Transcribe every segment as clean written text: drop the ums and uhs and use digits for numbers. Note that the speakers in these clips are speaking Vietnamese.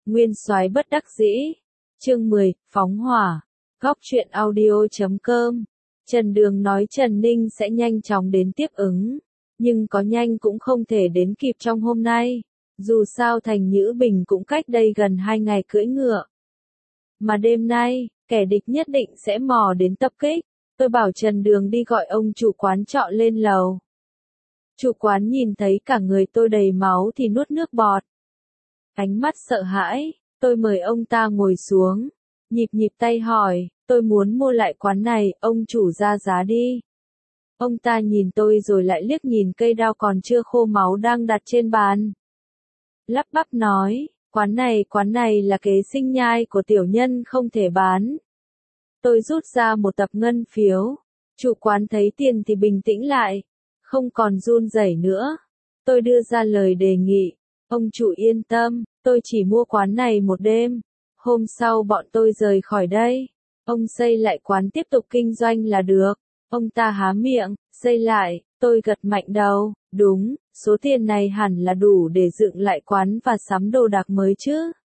Nguyên soái bất đắc dĩ. Chương 10, phóng hỏa. Góc truyện audio.com. Trần Đường nói Trần Ninh sẽ nhanh chóng đến tiếp ứng, nhưng có nhanh cũng không thể đến kịp trong hôm nay. Dù sao Thành Nhữ Bình cũng cách đây gần 2 ngày cưỡi ngựa. Mà đêm nay, kẻ địch nhất định sẽ mò đến tập kích. Tôi bảo Trần Đường đi gọi ông chủ quán trọ lên lầu. Chủ quán nhìn thấy cả người tôi đầy máu thì nuốt nước bọt. Ánh mắt sợ hãi, tôi mời ông ta ngồi xuống. Nhịp tay hỏi, tôi muốn mua lại quán này, ông chủ ra giá đi. Ông ta nhìn tôi rồi lại liếc nhìn cây đao còn chưa khô máu đang đặt trên bàn. Lắp bắp nói, quán này là kế sinh nhai của tiểu nhân không thể bán. Tôi rút ra một tập ngân phiếu. Chủ quán thấy tiền thì bình tĩnh lại, không còn run rẩy nữa. Tôi đưa ra lời đề nghị, ông chủ yên tâm, tôi chỉ mua quán này một đêm. Hôm sau bọn tôi rời khỏi đây. Ông xây lại quán tiếp tục kinh doanh là được. Ông ta há miệng, xây lại, tôi gật mạnh đầu, đúng, số tiền này hẳn là đủ để dựng lại quán và sắm đồ đạc mới chứ.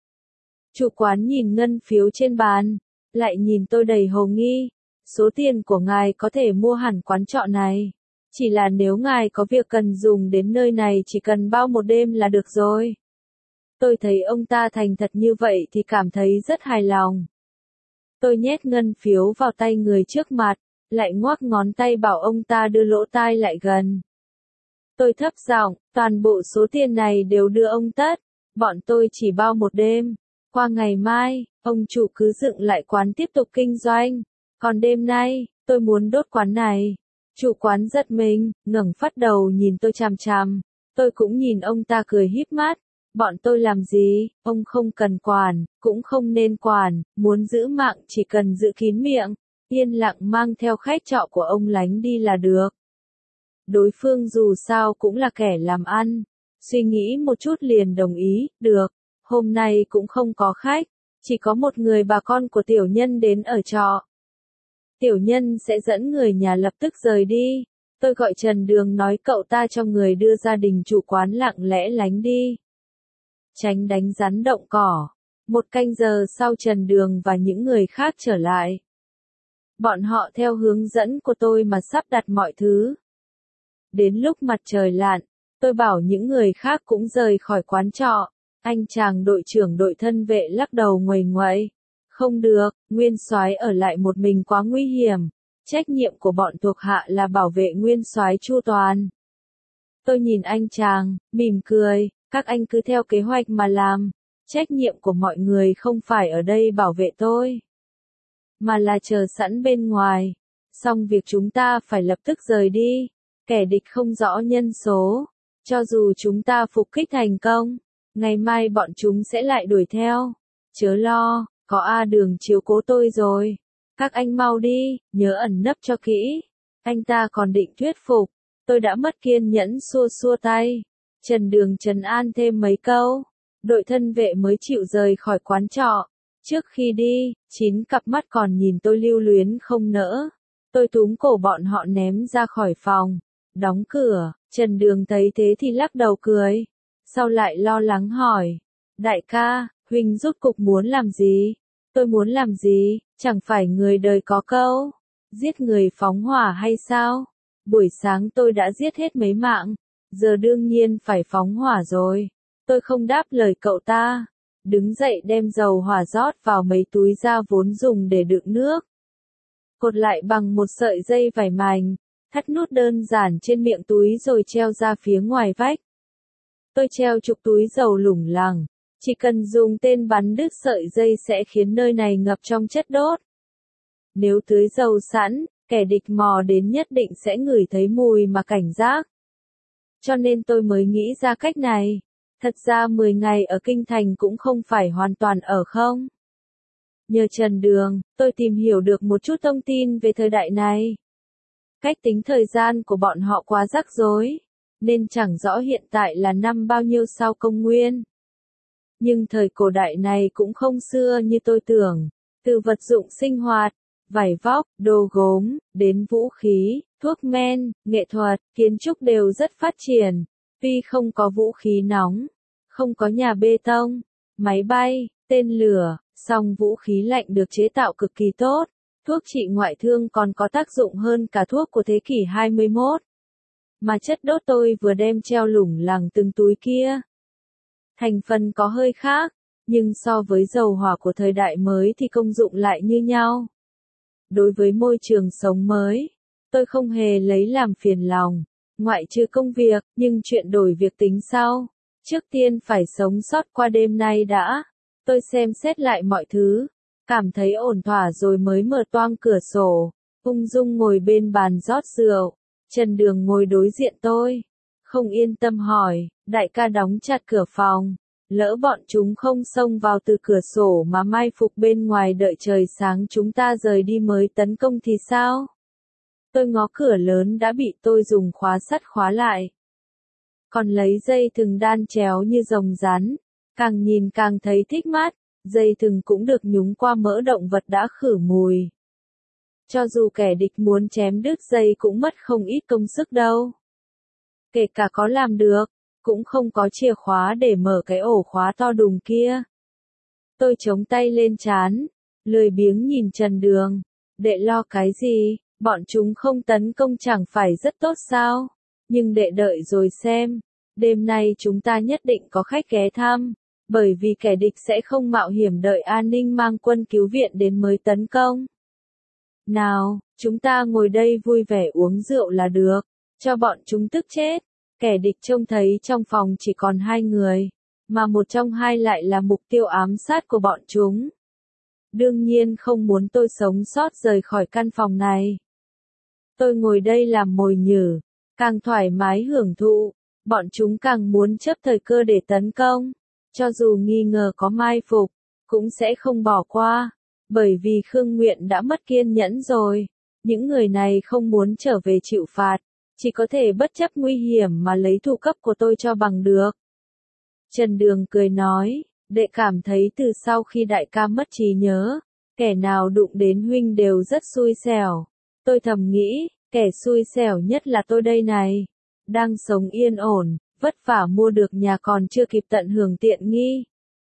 Chủ quán nhìn ngân phiếu trên bàn, lại nhìn tôi đầy hồ nghi. Số tiền của ngài có thể mua hẳn quán trọ này. Chỉ là nếu ngài có việc cần dùng đến nơi này chỉ cần bao một đêm là được rồi. Tôi thấy ông ta thành thật như vậy thì cảm thấy rất hài lòng. Tôi nhét ngân phiếu vào tay người trước mặt, lại ngoắc ngón tay bảo ông ta đưa lỗ tai lại gần. Tôi thấp giọng, toàn bộ số tiền này đều đưa ông tất, bọn tôi chỉ bao một đêm. Qua ngày mai, ông chủ cứ dựng lại quán tiếp tục kinh doanh. Còn đêm nay, tôi muốn đốt quán này. Chủ quán giật mình, ngẩng phát đầu nhìn tôi chằm chằm. Tôi cũng nhìn ông ta cười híp mắt. Bọn tôi làm gì, ông không cần quản, cũng không nên quản, muốn giữ mạng chỉ cần giữ kín miệng, yên lặng mang theo khách trọ của ông lánh đi là được. Đối phương dù sao cũng là kẻ làm ăn, suy nghĩ một chút liền đồng ý, được, hôm nay cũng không có khách, chỉ có một người bà con của tiểu nhân đến ở trọ. Tiểu nhân sẽ dẫn người nhà lập tức rời đi. Tôi gọi Trần Đường nói cậu ta cho người đưa gia đình chủ quán lặng lẽ lánh đi. Tránh đánh rắn động cỏ. 1 canh giờ sau Trần Đường và những người khác trở lại. Bọn họ theo hướng dẫn của tôi mà sắp đặt mọi thứ. Đến lúc mặt trời lặn, tôi bảo những người khác cũng rời khỏi quán trọ. Anh chàng đội trưởng đội thân vệ lắc đầu nguầy nguậy. Không được, nguyên soái ở lại một mình quá nguy hiểm. Trách nhiệm của bọn thuộc hạ là bảo vệ nguyên soái chu toàn. Tôi nhìn anh chàng, mỉm cười, các anh cứ theo kế hoạch mà làm. Trách nhiệm của mọi người không phải ở đây bảo vệ tôi, mà là chờ sẵn bên ngoài. Xong việc chúng ta phải lập tức rời đi. Kẻ địch không rõ nhân số. Cho dù chúng ta phục kích thành công, ngày mai bọn chúng sẽ lại đuổi theo. Chớ lo, có A Đường chiếu cố tôi rồi. Các anh mau đi, nhớ ẩn nấp cho kỹ. Anh ta còn định thuyết phục. Tôi đã mất kiên nhẫn xua tay. Trần Đường trấn an thêm mấy câu. Đội thân vệ mới chịu rời khỏi quán trọ. Trước khi đi, 9 cặp mắt còn nhìn tôi lưu luyến không nỡ. Tôi túm cổ bọn họ ném ra khỏi phòng. Đóng cửa, Trần Đường thấy thế thì lắc đầu cười. Sau lại lo lắng hỏi. Đại ca, huynh rốt cục muốn làm gì? Tôi muốn làm gì? Chẳng phải người đời có câu. Giết người phóng hỏa hay sao? Buổi sáng tôi đã giết hết mấy mạng. Giờ đương nhiên phải phóng hỏa rồi. Tôi không đáp lời cậu ta. Đứng dậy đem dầu hỏa rót vào mấy túi da vốn dùng để đựng nước. Cột lại bằng một sợi dây vải mảnh. Thắt nút đơn giản trên miệng túi rồi treo ra phía ngoài vách. Tôi treo chục túi dầu lủng lẳng. Chỉ cần dùng tên bắn đứt sợi dây sẽ khiến nơi này ngập trong chất đốt. Nếu tưới dầu sẵn, kẻ địch mò đến nhất định sẽ ngửi thấy mùi mà cảnh giác. Cho nên tôi mới nghĩ ra cách này. Thật ra 10 ngày ở Kinh Thành cũng không phải hoàn toàn ở không. Nhờ Trần Đường, tôi tìm hiểu được một chút thông tin về thời đại này. Cách tính thời gian của bọn họ quá rắc rối, nên chẳng rõ hiện tại là năm bao nhiêu sau công nguyên. Nhưng thời cổ đại này cũng không xưa như tôi tưởng. Từ vật dụng sinh hoạt, vải vóc, đồ gốm, đến vũ khí, thuốc men, nghệ thuật, kiến trúc đều rất phát triển. Tuy không có vũ khí nóng, không có nhà bê tông, máy bay, tên lửa, song vũ khí lạnh được chế tạo cực kỳ tốt. Thuốc trị ngoại thương còn có tác dụng hơn cả thuốc của thế kỷ 21. Mà chất đốt tôi vừa đem treo lủng lẳng từng túi kia. Thành phần có hơi khác, nhưng so với dầu hỏa của thời đại mới thì công dụng lại như nhau. Đối với môi trường sống mới, tôi không hề lấy làm phiền lòng, ngoại trừ công việc, nhưng chuyện đổi việc tính sau. Trước tiên phải sống sót qua đêm nay đã. Tôi xem xét lại mọi thứ, cảm thấy ổn thỏa rồi mới mở toang cửa sổ, ung dung ngồi bên bàn rót rượu. Trần Đường ngồi đối diện tôi, không yên tâm hỏi, đại ca đóng chặt cửa phòng, lỡ bọn chúng không xông vào từ cửa sổ mà mai phục bên ngoài đợi trời sáng chúng ta rời đi mới tấn công thì sao? Tôi ngó cửa lớn đã bị tôi dùng khóa sắt khóa lại. Còn lấy dây thừng đan chéo như rồng rắn, càng nhìn càng thấy thích mắt, dây thừng cũng được nhúng qua mỡ động vật đã khử mùi. Cho dù kẻ địch muốn chém đứt dây cũng mất không ít công sức đâu. Kể cả có làm được, cũng không có chìa khóa để mở cái ổ khóa to đùng kia. Tôi chống tay lên trán, lười biếng nhìn Trần Đường. Đệ lo cái gì, bọn chúng không tấn công chẳng phải rất tốt sao? Nhưng đệ đợi rồi xem, đêm nay chúng ta nhất định có khách ghé thăm, bởi vì kẻ địch sẽ không mạo hiểm đợi an ninh mang quân cứu viện đến mới tấn công. Nào, chúng ta ngồi đây vui vẻ uống rượu là được, cho bọn chúng tức chết. Kẻ địch trông thấy trong phòng chỉ còn 2 người, mà một trong hai lại là mục tiêu ám sát của bọn chúng. Đương nhiên không muốn tôi sống sót rời khỏi căn phòng này. Tôi ngồi đây làm mồi nhử, càng thoải mái hưởng thụ, bọn chúng càng muốn chấp thời cơ để tấn công. Cho dù nghi ngờ có mai phục, cũng sẽ không bỏ qua, bởi vì Khương Nguyện đã mất kiên nhẫn rồi. Những người này không muốn trở về chịu phạt, chỉ có thể bất chấp nguy hiểm mà lấy thủ cấp của tôi cho bằng được. Trần Đường cười nói, đệ cảm thấy từ sau khi đại ca mất trí nhớ, kẻ nào đụng đến huynh đều rất xui xẻo. Tôi thầm nghĩ, kẻ xui xẻo nhất là tôi đây này. Đang sống yên ổn, vất vả mua được nhà còn chưa kịp tận hưởng tiện nghi.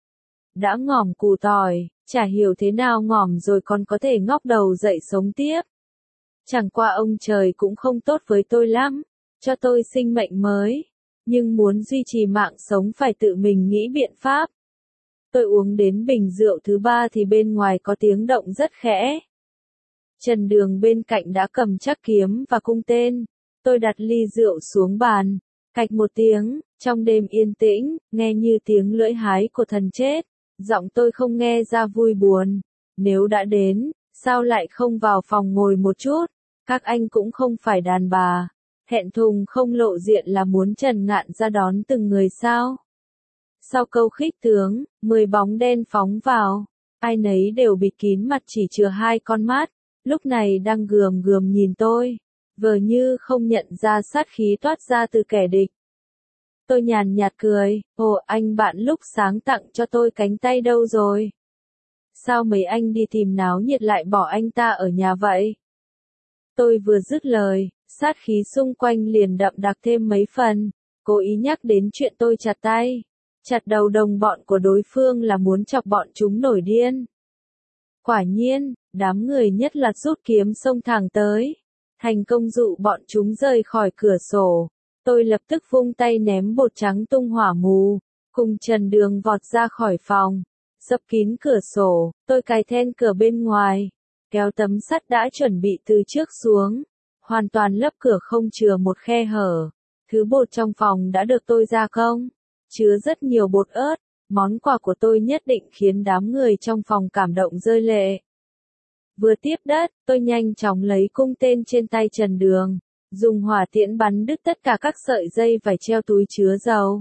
Đã ngỏm củ tỏi, chả hiểu thế nào ngỏm rồi còn có thể ngóc đầu dậy sống tiếp. Chẳng qua ông trời cũng không tốt với tôi lắm, cho tôi sinh mệnh mới, nhưng muốn duy trì mạng sống phải tự mình nghĩ biện pháp. Tôi uống đến bình rượu thứ 3 thì bên ngoài có tiếng động rất khẽ. Trần Đường bên cạnh đã cầm chắc kiếm và cung tên. Tôi đặt ly rượu xuống bàn, cạch một tiếng, trong đêm yên tĩnh, nghe như tiếng lưỡi hái của thần chết. Giọng tôi không nghe ra vui buồn. Nếu đã đến, sao lại không vào phòng ngồi một chút? Các anh cũng không phải đàn bà. Thẹn thùng không lộ diện là muốn Trần Ngạn ra đón từng người sao? Sau câu khích tướng, 10 bóng đen phóng vào. Ai nấy đều bịt kín mặt chỉ chừa 2 con mắt. Lúc này đang gườm gườm nhìn tôi. Vờ như không nhận ra sát khí toát ra từ kẻ địch. Tôi nhàn nhạt cười, ồ anh bạn lúc sáng tặng cho tôi cánh tay đâu rồi? Sao mấy anh đi tìm náo nhiệt lại bỏ anh ta ở nhà vậy? Tôi vừa dứt lời, sát khí xung quanh liền đậm đặc thêm mấy phần, cố ý nhắc đến chuyện tôi chặt tay. Chặt đầu đồng bọn của đối phương là muốn chọc bọn chúng nổi điên. Quả nhiên, đám người nhất loạt rút kiếm xông thẳng tới. Thành công dụ bọn chúng rời khỏi cửa sổ. Tôi lập tức vung tay ném bột trắng tung hỏa mù, cùng Trần Đường vọt ra khỏi phòng, sập kín cửa sổ, tôi cài then cửa bên ngoài, kéo tấm sắt đã chuẩn bị từ trước xuống, hoàn toàn lấp cửa không chừa một khe hở. Thứ bột trong phòng đã được tôi gia công, chứa rất nhiều bột ớt, món quà của tôi nhất định khiến đám người trong phòng cảm động rơi lệ. Vừa tiếp đất, tôi nhanh chóng lấy cung tên trên tay Trần Đường. Dùng hỏa tiễn bắn đứt tất cả các sợi dây vải treo túi chứa dầu.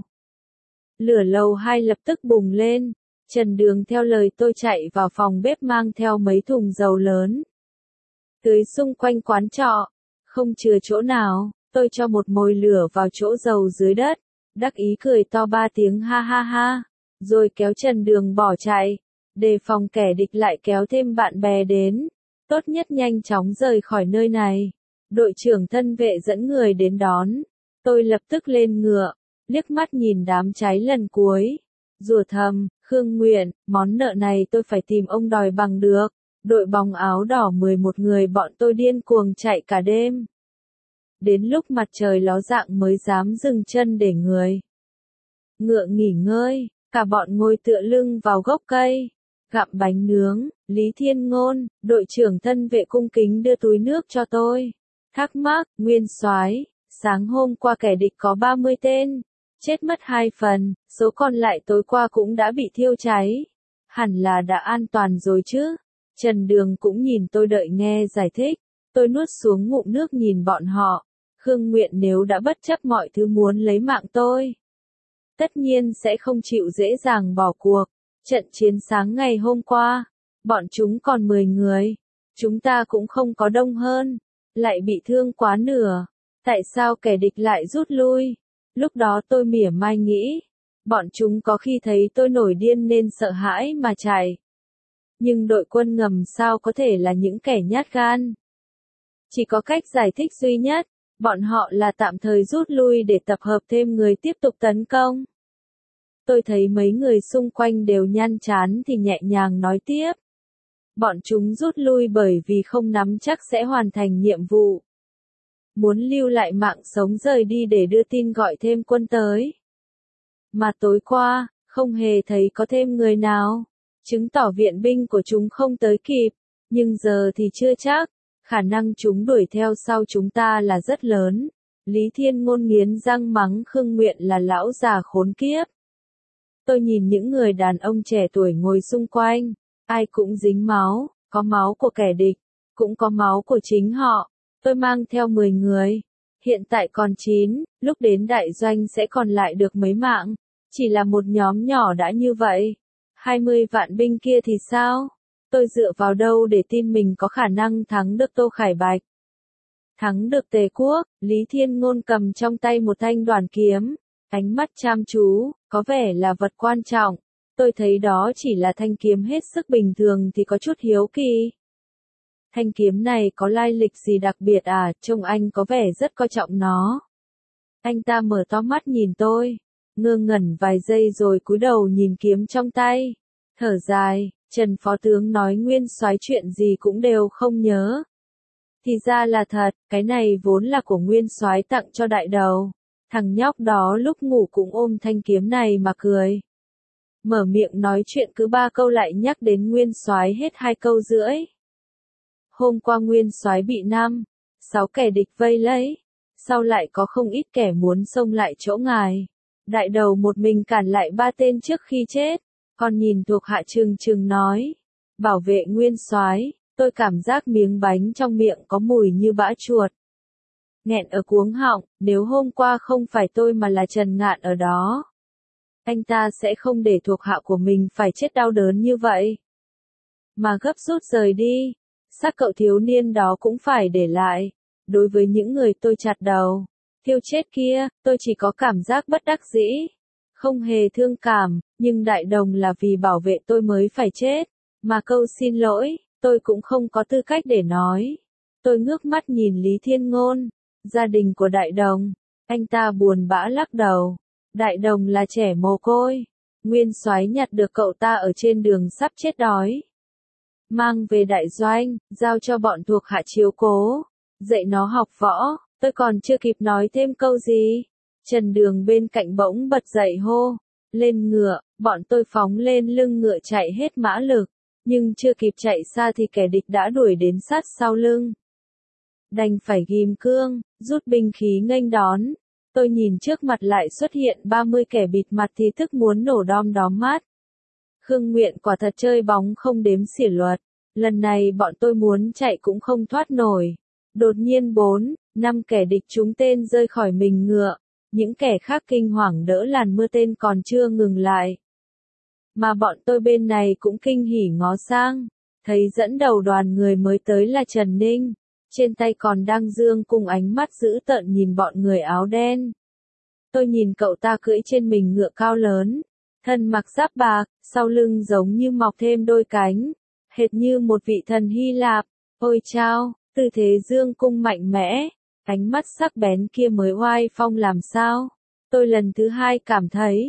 Lửa lầu 2 lập tức bùng lên. Trần Đường theo lời tôi chạy vào phòng bếp mang theo mấy thùng dầu lớn. Tưới xung quanh quán trọ. Không chừa chỗ nào, tôi cho một mồi lửa vào chỗ dầu dưới đất. Đắc ý cười to 3 tiếng ha ha ha. Rồi kéo Trần Đường bỏ chạy. Đề phòng kẻ địch lại kéo thêm bạn bè đến. Tốt nhất nhanh chóng rời khỏi nơi này. Đội trưởng thân vệ dẫn người đến đón. Tôi lập tức lên ngựa, liếc mắt nhìn đám cháy lần cuối. Rủa thầm, Khương Nguyện, món nợ này tôi phải tìm ông đòi bằng được. Đội bóng áo đỏ 11 người bọn tôi điên cuồng chạy cả đêm. Đến lúc mặt trời ló dạng mới dám dừng chân để người ngựa nghỉ ngơi, cả bọn ngồi tựa lưng vào gốc cây, gặm bánh nướng. Lý Thiên Ngôn, đội trưởng thân vệ cung kính đưa túi nước cho tôi. Thắc mắc, Nguyên soái, sáng hôm qua kẻ địch có 30 tên, chết mất 2 phần, số còn lại tối qua cũng đã bị thiêu cháy. Hẳn là đã an toàn rồi chứ. Trần Đường cũng nhìn tôi đợi nghe giải thích. Tôi nuốt xuống ngụm nước nhìn bọn họ. Khương Nguyện nếu đã bất chấp mọi thứ muốn lấy mạng tôi, tất nhiên sẽ không chịu dễ dàng bỏ cuộc. Trận chiến sáng ngày hôm qua, bọn chúng còn 10 người. Chúng ta cũng không có đông hơn, lại bị thương quá nửa. Tại sao kẻ địch lại rút lui? Lúc đó tôi mỉa mai nghĩ, bọn chúng có khi thấy tôi nổi điên nên sợ hãi mà chạy. Nhưng đội quân ngầm sao có thể là những kẻ nhát gan? Chỉ có cách giải thích duy nhất, bọn họ là tạm thời rút lui để tập hợp thêm người tiếp tục tấn công. Tôi thấy mấy người xung quanh đều nhăn chán thì nhẹ nhàng nói tiếp. Bọn chúng rút lui bởi vì không nắm chắc sẽ hoàn thành nhiệm vụ. Muốn lưu lại mạng sống rời đi để đưa tin gọi thêm quân tới. Mà tối qua, không hề thấy có thêm người nào. Chứng tỏ viện binh của chúng không tới kịp. Nhưng giờ thì chưa chắc. Khả năng chúng đuổi theo sau chúng ta là rất lớn. Lý Thiên Ngôn nghiến răng mắng Khương Nguyện là lão già khốn kiếp. Tôi nhìn những người đàn ông trẻ tuổi ngồi xung quanh. Ai cũng dính máu, có máu của kẻ địch, cũng có máu của chính họ. Tôi mang theo 10 người. Hiện tại còn 9, lúc đến đại doanh sẽ còn lại được mấy mạng. Chỉ là một nhóm nhỏ đã như vậy. 20 vạn binh kia thì sao? Tôi dựa vào đâu để tin mình có khả năng thắng được Tô Khải Bạch? Thắng được Tề Quốc? Lý Thiên Ngôn cầm trong tay một thanh đoàn kiếm. Ánh mắt chăm chú, có vẻ là vật quan trọng. Tôi thấy đó chỉ là thanh kiếm hết sức bình thường thì có chút hiếu kỳ. Thanh kiếm này có lai lịch gì đặc biệt à, trông anh có vẻ rất coi trọng nó. Anh ta mở to mắt nhìn tôi, ngơ ngẩn vài giây rồi cúi đầu nhìn kiếm trong tay. Thở dài, Trần Phó Tướng nói Nguyên soái chuyện gì cũng đều không nhớ. Thì ra là thật, cái này vốn là của Nguyên soái tặng cho đại đầu. Thằng nhóc đó lúc ngủ cũng ôm thanh kiếm này mà cười. Mở miệng nói chuyện cứ 3 câu lại nhắc đến Nguyên soái hết 2 câu rưỡi. Hôm qua Nguyên soái bị 6 kẻ địch vây lấy, sau lại có không ít kẻ muốn xông lại chỗ ngài. Đại đầu một mình cản lại 3 tên trước khi chết, còn nhìn thuộc hạ trừng trừng nói, bảo vệ Nguyên soái. Tôi cảm giác miếng bánh trong miệng có mùi như bã chuột. Nghẹn ở cuống họng, nếu hôm qua không phải tôi mà là Trần Ngạn ở đó, anh ta sẽ không để thuộc hạ của mình phải chết đau đớn như vậy. Mà gấp rút rời đi, xác cậu thiếu niên đó cũng phải để lại. Đối với những người tôi chặt đầu, thiêu chết kia, tôi chỉ có cảm giác bất đắc dĩ. Không hề thương cảm, nhưng đại đồng là vì bảo vệ tôi mới phải chết. Mà câu xin lỗi, tôi cũng không có tư cách để nói. Tôi ngước mắt nhìn Lý Thiên Ngôn, gia đình của đại đồng. Anh ta buồn bã lắc đầu. Đại đồng là trẻ mồ côi. Nguyên soái nhặt được cậu ta ở trên đường sắp chết đói. Mang về đại doanh, giao cho bọn thuộc hạ chiếu cố. Dạy nó học võ, tôi còn chưa kịp nói thêm câu gì. Trần Đường bên cạnh bỗng bật dậy hô. Lên ngựa, bọn tôi phóng lên lưng ngựa chạy hết mã lực. Nhưng chưa kịp chạy xa thì kẻ địch đã đuổi đến sát sau lưng. Đành phải ghim cương, rút binh khí nghênh đón. Tôi nhìn trước mặt lại xuất hiện 30 kẻ bịt mặt thì tức muốn nổ đom đóm mắt. Khương Nguyện quả thật chơi bóng không đếm xỉa luật. Lần này bọn tôi muốn chạy cũng không thoát nổi. Đột nhiên 4-5 kẻ địch trúng tên rơi khỏi mình ngựa. Những kẻ khác kinh hoàng đỡ làn mưa tên còn chưa ngừng lại. Mà bọn tôi bên này cũng kinh hỉ ngó sang. Thấy dẫn đầu đoàn người mới tới là Trần Ninh. Trên tay còn đang dương cùng ánh mắt dữ tợn nhìn bọn người áo đen. Tôi nhìn cậu ta cưỡi trên mình ngựa cao lớn. Thân mặc giáp bạc, sau lưng giống như mọc thêm đôi cánh. Hệt như một vị thần Hy Lạp. Ôi chao, tư thế dương cung mạnh mẽ. Ánh mắt sắc bén kia mới oai phong làm sao. Tôi lần thứ 2 cảm thấy.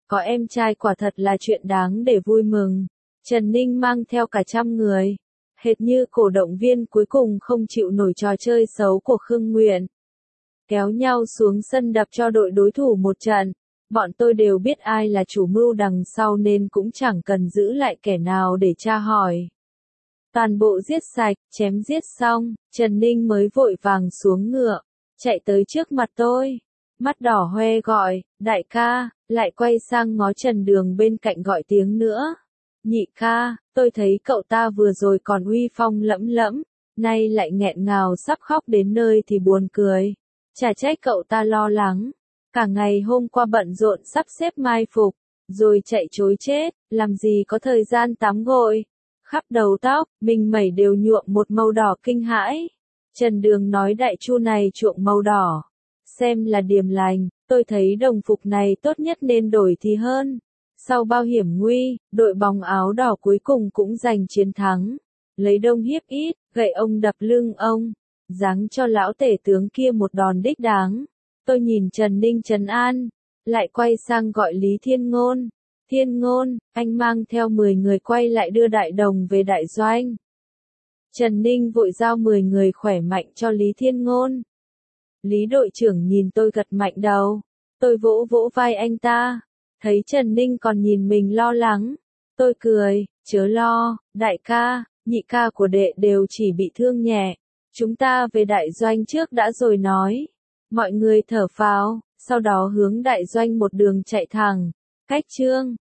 Có em trai quả thật là chuyện đáng để vui mừng. Trần Ninh mang theo cả 100 người. Hệt như cổ động viên cuối cùng không chịu nổi trò chơi xấu của Khương Nguyện. Kéo nhau xuống sân đập cho đội đối thủ một trận. Bọn tôi đều biết ai là chủ mưu đằng sau nên cũng chẳng cần giữ lại kẻ nào để tra hỏi. Toàn bộ giết sạch, chém giết xong, Trần Ninh mới vội vàng xuống ngựa, chạy tới trước mặt tôi. Mắt đỏ hoe gọi, đại ca, lại quay sang ngó Trần Đường bên cạnh gọi tiếng nữa. Nhị ca, tôi thấy cậu ta vừa rồi còn uy phong lẫm lẫm, nay lại nghẹn ngào sắp khóc đến nơi thì buồn cười. Chả trách cậu ta lo lắng. Cả ngày hôm qua bận rộn sắp xếp mai phục, rồi chạy trối chết, làm gì có thời gian tắm gội. Khắp đầu tóc, mình mẩy đều nhuộm một màu đỏ kinh hãi. Trần Đường nói đại chu này chuộng màu đỏ. Xem là điềm lành, tôi thấy đồng phục này tốt nhất nên đổi thì hơn. Sau bao hiểm nguy, đội bóng áo đỏ cuối cùng cũng giành chiến thắng. Lấy đông hiếp ít, gậy ông đập lưng ông. Giáng cho lão tể tướng kia một đòn đích đáng. Tôi nhìn Trần Ninh trấn an, lại quay sang gọi Lý Thiên Ngôn. Thiên Ngôn, anh mang theo 10 người quay lại đưa đại đồng về đại doanh. Trần Ninh vội giao 10 người khỏe mạnh cho Lý Thiên Ngôn. Lý đội trưởng nhìn tôi gật mạnh đầu. Tôi vỗ vỗ vai anh ta. Thấy Trần Ninh còn nhìn mình lo lắng. Tôi cười, chớ lo, đại ca, nhị ca của đệ đều chỉ bị thương nhẹ. Chúng ta về đại doanh trước đã rồi nói. Mọi người thở phào, sau đó hướng đại doanh một đường chạy thẳng. Cách Trương